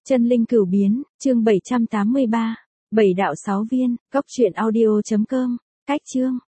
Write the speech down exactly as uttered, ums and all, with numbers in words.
Chân linh cửu biến, chương bảy trăm tám mươi ba. Bảy đạo sáu viên, cốc truyện audio chấm com. Cách chương.